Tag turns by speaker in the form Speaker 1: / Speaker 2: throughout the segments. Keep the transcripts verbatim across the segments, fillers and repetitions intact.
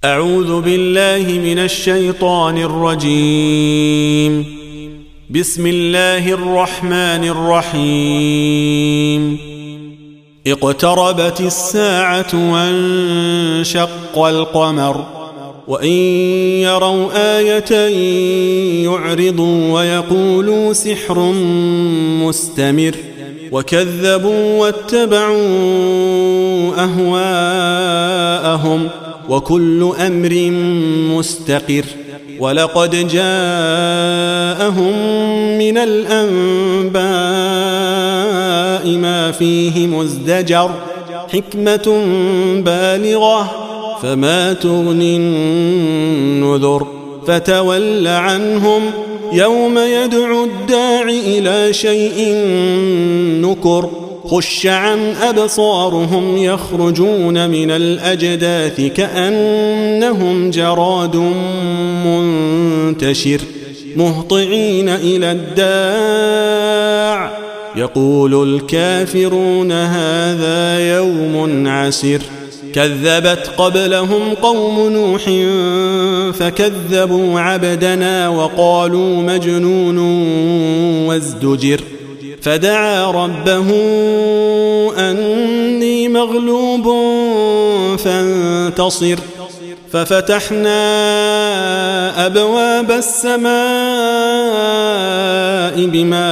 Speaker 1: أعوذ بالله من الشيطان الرجيم. بسم الله الرحمن الرحيم. اقتربت الساعة وانشق القمر وإن يروا آية يعرضوا ويقولوا سحر مستمر وكذبوا واتبعوا أهواءهم وكل أمر مستقر. ولقد جاءهم من الأنباء ما فيه مزدجر حكمة بالغة فما تغني النذر. فتول عنهم يوم يدعو الداع إلى شيء نكر. خش عن أبصارهم يخرجون من الأجداث كأنهم جراد منتشر مهطعين إلى الداع يقول الكافرون هذا يوم عسر. كذبت قبلهم قوم نوح فكذبوا عبدنا وقالوا مجنون وازدجر. فدعا ربه أني مغلوب فانتصر. ففتحنا أبواب السماء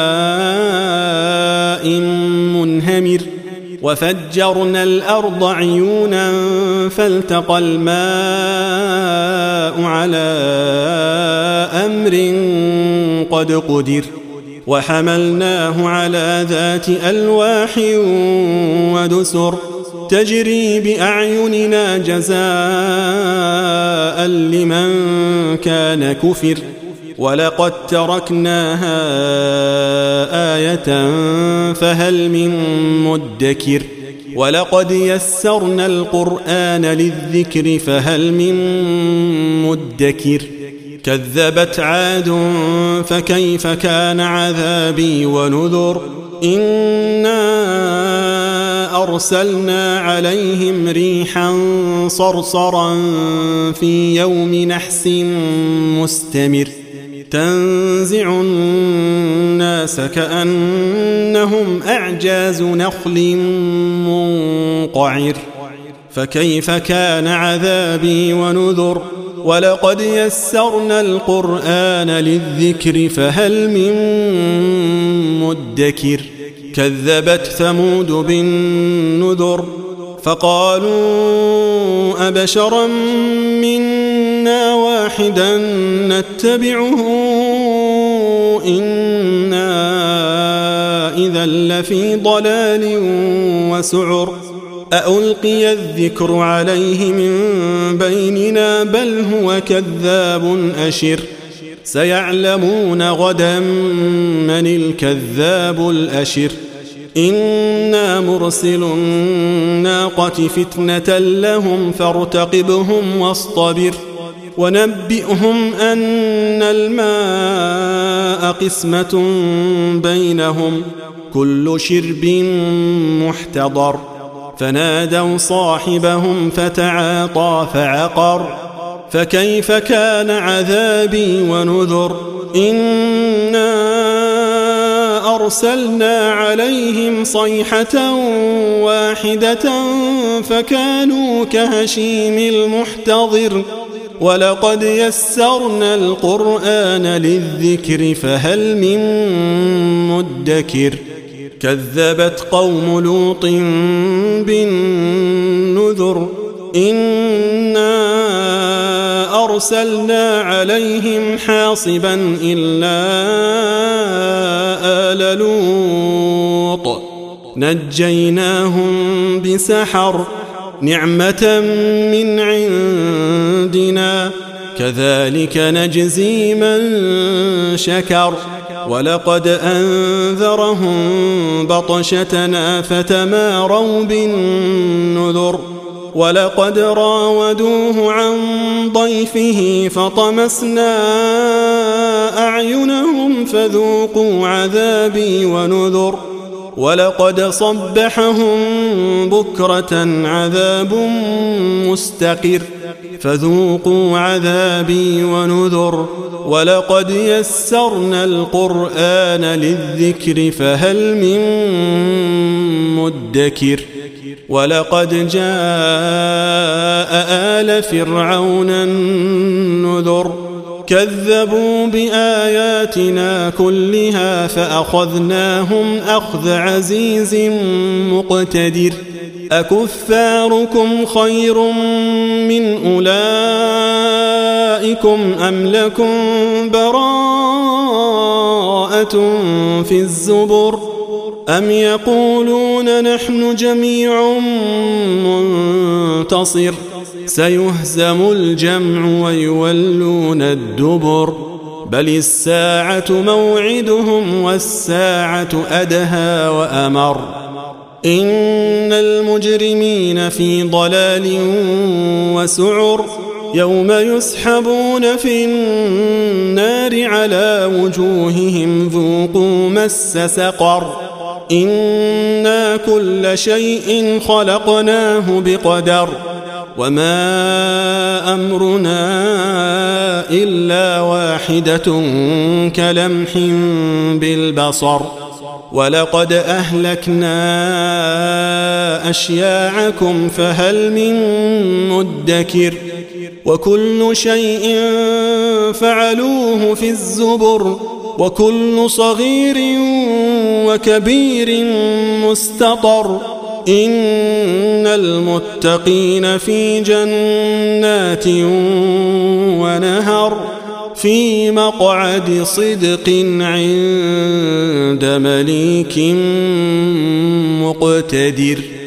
Speaker 1: بماء منهمر وفجرنا الأرض عيونا فالتقى الماء على أمر قد قدر. وحملناه على ذات ألواح ودسر تجري بأعيننا جزاء لمن كان كفر. ولقد تركناها آية فهل من مدكر. ولقد يسرنا القرآن للذكر فهل من مدكر. كذبت عاد فكيف كان عذابي ونذر. إنا أرسلنا عليهم ريحا صرصرا في يوم نحس مستمر تنزع الناس كأنهم أعجاز نخل منقعر. فكيف كان عذابي ونذر. ولقد يسرنا القرآن للذكر فهل من مدكر. كذبت ثمود بالنذر فقالوا أبشرا منا واحدا نتبعه إنا إذا لفي ضلال وسعر. أألقي الذكر عليه من بيننا بل هو كذاب أشر. سيعلمون غدا من الكذاب الأشر. إنا مرسل الناقة فتنة لهم فارتقبهم واصطبر. ونبئهم أن الماء قسمة بينهم كل شرب محتضر. فنادوا صاحبهم فتعاطى فعقر. فكيف كان عذابي ونذر. إنا أرسلنا عليهم صيحة واحدة فكانوا كهشيم المحتضر. ولقد يسرنا القرآن للذكر فهل من مدكر. كذبت قوم لوط بالنذر. إنا أرسلنا عليهم حاصبا إلا آل لوط نجيناهم بسحر نعمة من عندنا كذلك نجزي من شكر. ولقد أنذرهم بطشتنا فتماروا بالنذر. ولقد راودوه عن ضيفه فطمسنا أعينهم فذوقوا عذابي ونذر. ولقد صبحهم بكرة عذاب مستقر فذوقوا عذابي ونذر ولقد يسرنا القرآن للذكر فهل من مدكر ولقد جاء آل فرعون النذر كذبوا بآياتنا كلها فأخذناهم أخذ عزيز مقتدر أكفاركم خير من أولئكم أم لكم براءة في الزبر أم يقولون نحن جميع منتصر سيهزم الجمع ويولون الدبر بل الساعة موعدهم والساعة أدهى وأمر إن المجرمين في ضلال وسعر يوم يسحبون في النار على وجوههم ذوقوا مس سقر إنا كل شيء خلقناه بقدر وما أمرنا إلا واحدة كلمح بالبصر ولقد أهلكنا أشياعكم فهل من مدكر وكل شيء فعلوه في الزبر وكل صغير وكبير مستطر إن المتقين في جنات ونهر في مقعد صدق عند مليك مقتدر.